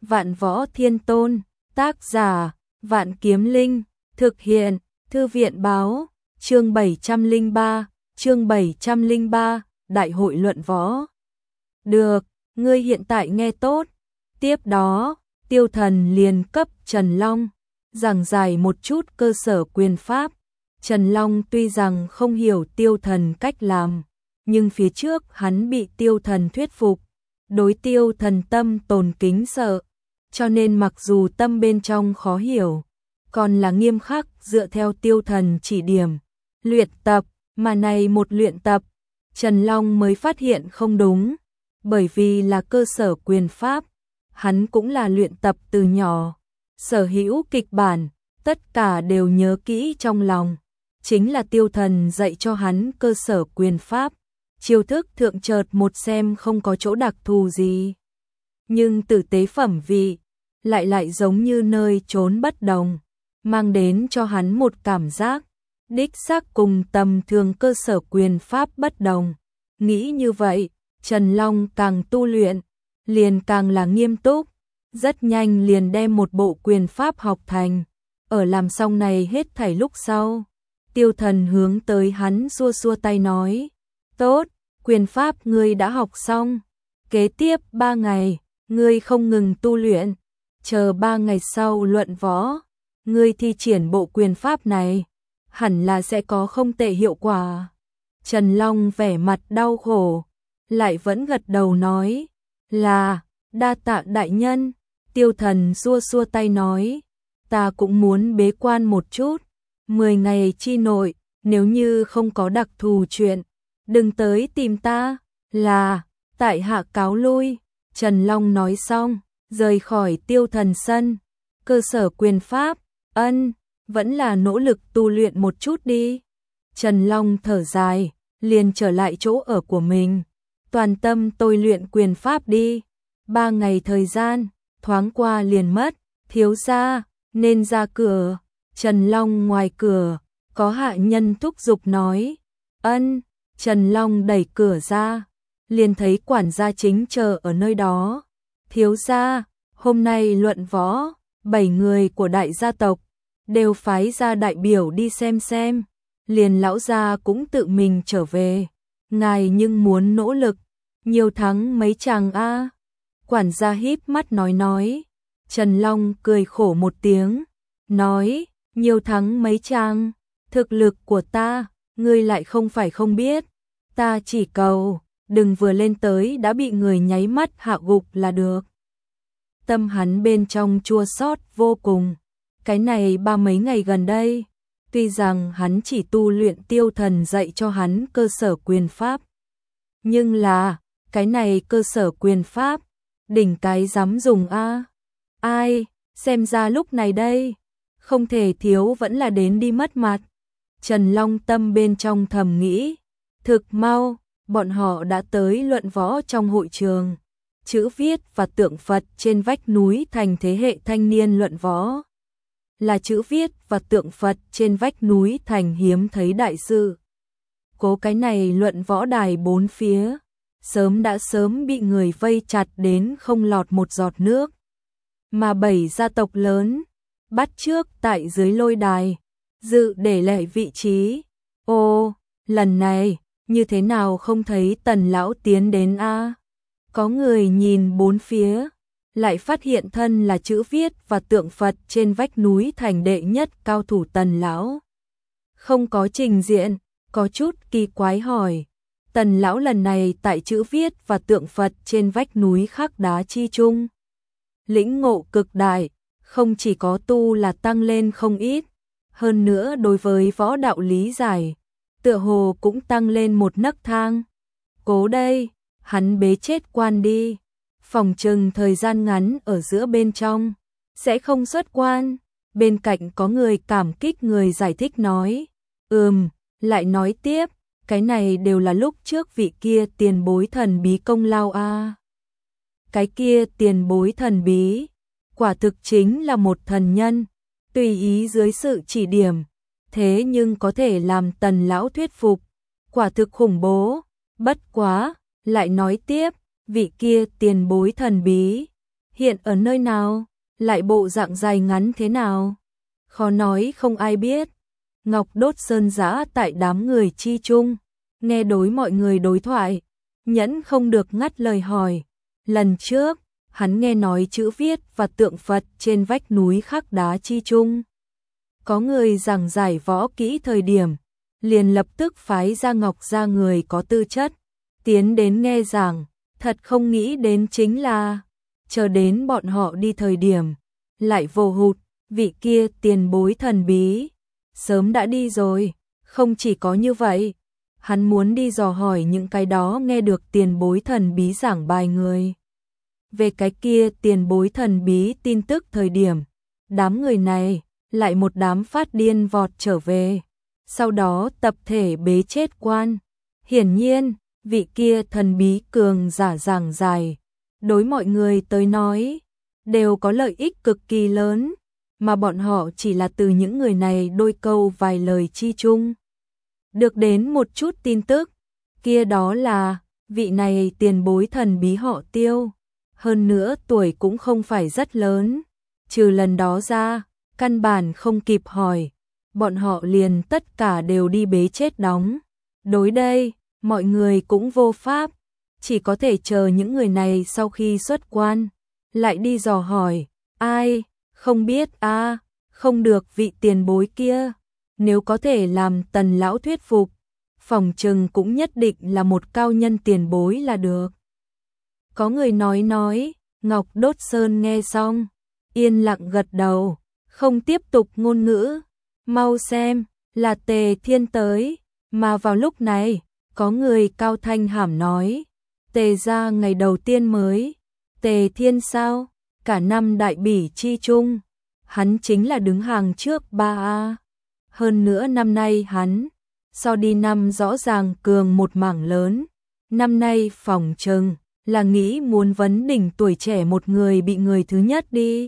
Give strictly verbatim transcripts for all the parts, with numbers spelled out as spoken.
Vạn Võ Thiên Tôn, tác giả, Vạn Kiếm Linh, thực hiện, Thư viện báo, chương bảy trăm lẻ ba, chương bảy trăm lẻ ba, Đại hội luận võ. Được, ngươi hiện tại nghe tốt. Tiếp đó, Tiêu Thần liền cấp Trần Long giảng giải một chút cơ sở quyền pháp. Trần Long tuy rằng không hiểu Tiêu Thần cách làm, nhưng phía trước hắn bị Tiêu Thần thuyết phục, đối Tiêu Thần tâm tồn kính sợ, cho nên mặc dù tâm bên trong khó hiểu, còn là nghiêm khắc dựa theo Tiêu Thần chỉ điểm, luyện tập, mà này một luyện tập, Trần Long mới phát hiện không đúng, bởi vì là cơ sở quyền pháp, hắn cũng là luyện tập từ nhỏ, sở hữu kịch bản, tất cả đều nhớ kỹ trong lòng, chính là Tiêu Thần dạy cho hắn cơ sở quyền pháp, chiêu thức thượng chợt một xem không có chỗ đặc thù gì, nhưng tử tế phẩm vị lại lại giống như nơi trốn bất đồng, mang đến cho hắn một cảm giác đích xác cùng tầm thường cơ sở quyền pháp bất đồng. Nghĩ như vậy, Trần Long càng tu luyện, liền càng là nghiêm túc, rất nhanh liền đem một bộ quyền pháp học thành. Ở làm xong này hết thảy lúc sau, Tiêu Thần hướng tới hắn xua xua tay nói, tốt, quyền pháp ngươi đã học xong, kế tiếp ba ngày, ngươi không ngừng tu luyện, chờ ba ngày sau luận võ, ngươi thi triển bộ quyền pháp này, hẳn là sẽ có không tệ hiệu quả. Trần Long vẻ mặt đau khổ, lại vẫn gật đầu nói, là, đa tạ đại nhân. Tiêu Thần xua xua tay nói, ta cũng muốn bế quan một chút, mười ngày chi nội, nếu như không có đặc thù chuyện, đừng tới tìm ta, là, tại hạ cáo lui. Trần Long nói xong, rời khỏi Tiêu Thần sân, cơ sở quyền pháp, ân, vẫn là nỗ lực tu luyện một chút đi. Trần Long thở dài, liền trở lại chỗ ở của mình, toàn tâm tôi luyện quyền pháp đi. Ba ngày thời gian, thoáng qua liền mất, thiếu gia, nên ra cửa. Trần Long ngoài cửa, có hạ nhân thúc giục nói, ân, Trần Long đẩy cửa ra, liền thấy quản gia chính chờ ở nơi đó. Thiếu gia, hôm nay luận võ, bảy người của đại gia tộc, đều phái ra đại biểu đi xem xem, liền lão gia cũng tự mình trở về, ngài nhưng muốn nỗ lực, nhiều thắng mấy chàng a. Quản gia híp mắt nói nói, Trần Long cười khổ một tiếng, nói, nhiều thắng mấy chàng, thực lực của ta, ngươi lại không phải không biết, ta chỉ cầu, đừng vừa lên tới đã bị người nháy mắt hạ gục là được. Tâm hắn bên trong chua xót vô cùng, cái này ba mấy ngày gần đây, tuy rằng hắn chỉ tu luyện Tiêu Thần dạy cho hắn cơ sở quyền pháp, nhưng là, cái này cơ sở quyền pháp, đỉnh cái dám dùng a. Ai, xem ra lúc này đây, không thể thiếu vẫn là đến đi mất mặt. Trần Long tâm bên trong thầm nghĩ, thực mau, bọn họ đã tới luận võ trong hội trường. Chữ viết và tượng Phật trên vách núi thành thế hệ thanh niên luận võ. Là chữ viết và tượng Phật trên vách núi thành hiếm thấy đại sự. Cố cái này luận võ đài bốn phía, sớm đã sớm bị người vây chặt đến không lọt một giọt nước. Mà bảy gia tộc lớn, bắt trước tại dưới lôi đài, dự để lệ vị trí. Ô, lần này, như thế nào không thấy Tần lão tiến đến a? Có người nhìn bốn phía, lại phát hiện thân là chữ viết và tượng Phật trên vách núi thành đệ nhất cao thủ Tần lão. Không có trình diện, có chút kỳ quái hỏi, Tần lão lần này tại chữ viết và tượng Phật trên vách núi khắc đá chi chung, lĩnh ngộ cực đại, không chỉ có tu là tăng lên không ít, hơn nữa đối với võ đạo lý giải, tựa hồ cũng tăng lên một nấc thang. Cố đây, hắn bế chết quan đi, phòng trừng thời gian ngắn ở giữa bên trong, sẽ không xuất quan. Bên cạnh có người cảm kích người giải thích nói, ừm, lại nói tiếp, cái này đều là lúc trước vị kia tiền bối thần bí công lao a. À. Cái kia tiền bối thần bí, quả thực chính là một thần nhân, tùy ý dưới sự chỉ điểm, thế nhưng có thể làm Tần lão thuyết phục, quả thực khủng bố. Bất quá, lại nói tiếp, vị kia tiền bối thần bí, hiện ở nơi nào, lại bộ dạng dài ngắn thế nào? Khó nói không ai biết. Ngọc Đốt Sơn giã tại đám người chi chung, nghe đối mọi người đối thoại, nhẫn không được ngắt lời hỏi. Lần trước, hắn nghe nói chữ viết và tượng Phật trên vách núi khắc đá chi chung. Có người giảng giải võ kỹ thời điểm, liền lập tức phái ra Ngọc ra người có tư chất, tiến đến nghe giảng, thật không nghĩ đến chính là, chờ đến bọn họ đi thời điểm, lại vô hụt, vị kia tiền bối thần bí, sớm đã đi rồi, không chỉ có như vậy, hắn muốn đi dò hỏi những cái đó nghe được tiền bối thần bí giảng bài người. Về cái kia tiền bối thần bí tin tức thời điểm, đám người này lại một đám phát điên vọt trở về, sau đó tập thể bế chết quan. Hiển nhiên, vị kia thần bí cường giả giảng dài, đối mọi người tới nói, đều có lợi ích cực kỳ lớn, mà bọn họ chỉ là từ những người này đôi câu vài lời chi chung. Được đến một chút tin tức, kia đó là, vị này tiền bối thần bí họ Tiêu, hơn nữa tuổi cũng không phải rất lớn, trừ lần đó ra, căn bản không kịp hỏi, bọn họ liền tất cả đều đi bế chết đóng. Đối đây, mọi người cũng vô pháp, chỉ có thể chờ những người này sau khi xuất quan, lại đi dò hỏi, ai, không biết a à, không được vị tiền bối kia, nếu có thể làm Tần lão thuyết phục, phòng trừng cũng nhất định là một cao nhân tiền bối là được. Có người nói nói, Ngọc Đốt Sơn nghe xong, yên lặng gật đầu, không tiếp tục ngôn ngữ, mau xem, là Tề Thiên tới, mà vào lúc này, có người cao thanh hàm nói, Tề gia ngày đầu tiên mới, Tề Thiên sao, cả năm đại bỉ chi chung, hắn chính là đứng hàng trước ba a. Hơn nữa năm nay hắn, so đi năm rõ ràng cường một mảng lớn, năm nay phòng trừng là nghĩ muốn vấn đỉnh tuổi trẻ một người bị người thứ nhất đi.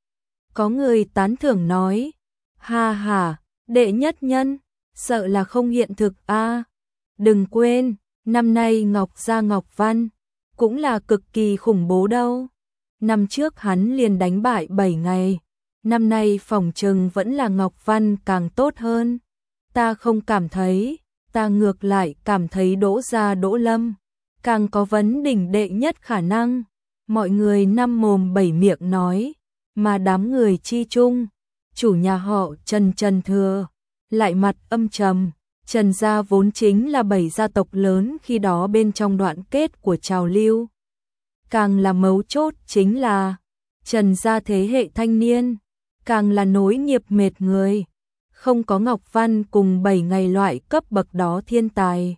Có người tán thưởng nói, ha ha, đệ nhất nhân, sợ là không hiện thực a. Đừng quên, năm nay Ngọc gia Ngọc Văn, cũng là cực kỳ khủng bố đâu. Năm trước hắn liền đánh bại bảy ngày, năm nay phòng trừng vẫn là Ngọc Văn càng tốt hơn. Ta không cảm thấy, ta ngược lại cảm thấy Đỗ gia Đỗ Lâm, càng có vấn đỉnh đệ nhất khả năng. Mọi người năm mồm bảy miệng nói, mà đám người chi chung, chủ nhà họ Trần Trần Thừa, lại mặt âm trầm. Trần gia vốn chính là bảy gia tộc lớn khi đó bên trong đoạn kết của trào lưu. Càng là mấu chốt chính là, Trần gia thế hệ thanh niên, càng là nối nghiệp mệt người, không có Ngọc Văn cùng bảy ngày loại cấp bậc đó thiên tài.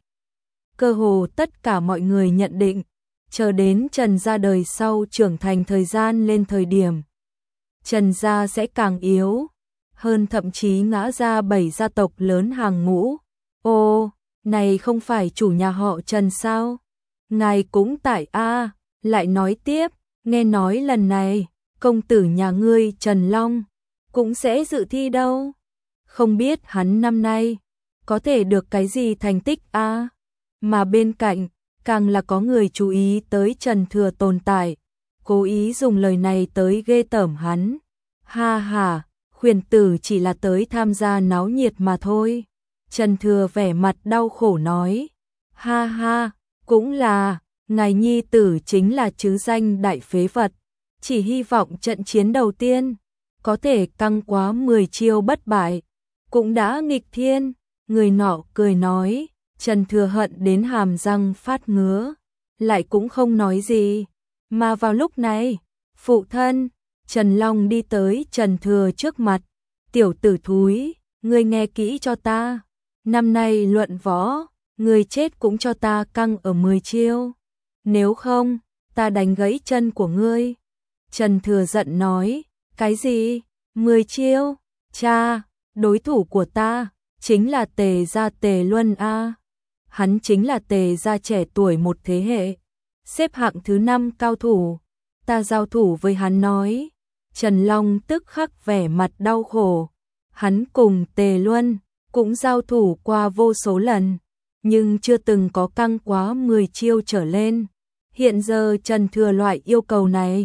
Cơ hồ tất cả mọi người nhận định, chờ đến Trần gia đời sau trưởng thành thời gian lên thời điểm, Trần gia sẽ càng yếu, hơn thậm chí ngã ra bảy gia tộc lớn hàng ngũ. Ô, này không phải chủ nhà họ Trần sao? Ngài cũng tại a. Lại nói tiếp, nghe nói lần này, công tử nhà ngươi Trần Long, cũng sẽ dự thi đâu. Không biết hắn năm nay, có thể được cái gì thành tích a. Mà bên cạnh, càng là có người chú ý tới Trần Thừa tồn tại, cố ý dùng lời này tới ghê tởm hắn. Ha ha, khuyển tử chỉ là tới tham gia náo nhiệt mà thôi. Trần Thừa vẻ mặt đau khổ nói, ha ha, cũng là, ngài nhi tử chính là chứ danh đại phế vật, chỉ hy vọng trận chiến đầu tiên, có thể căng quá mười chiêu bất bại, cũng đã nghịch thiên. Người nọ cười nói, Trần Thừa hận đến hàm răng phát ngứa, lại cũng không nói gì. Mà vào lúc này, phụ thân, Trần Long đi tới Trần Thừa trước mặt, tiểu tử thúi, ngươi nghe kỹ cho ta. Năm nay luận võ, người chết cũng cho ta căng ở mười chiêu. Nếu không, ta đánh gãy chân của ngươi. Trần Thừa giận nói, cái gì? mười chiêu? Cha, đối thủ của ta, chính là Tề gia Tề Luân A. Hắn chính là Tề gia trẻ tuổi một thế hệ, xếp hạng thứ năm cao thủ. Ta giao thủ với hắn nói. Trần Long tức khắc vẻ mặt đau khổ. Hắn cùng Tề Luân cũng giao thủ qua vô số lần, nhưng chưa từng có căng quá mười chiêu trở lên. Hiện giờ Trần Thừa loại yêu cầu này,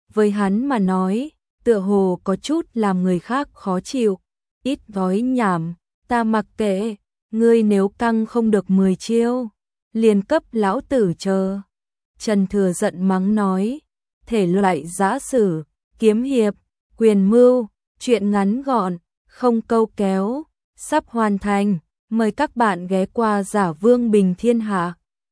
với hắn mà nói, tựa hồ có chút làm người khác khó chịu. Ít nói nhảm, ta mặc kệ, ngươi nếu căng không được mười chiêu, liền cấp lão tử chờ. Trần Thừa giận mắng nói, thể loại giã sử, kiếm hiệp, quyền mưu, chuyện ngắn gọn, không câu kéo, sắp hoàn thành, mời các bạn ghé qua Giả Vương Bình Thiên Hạ.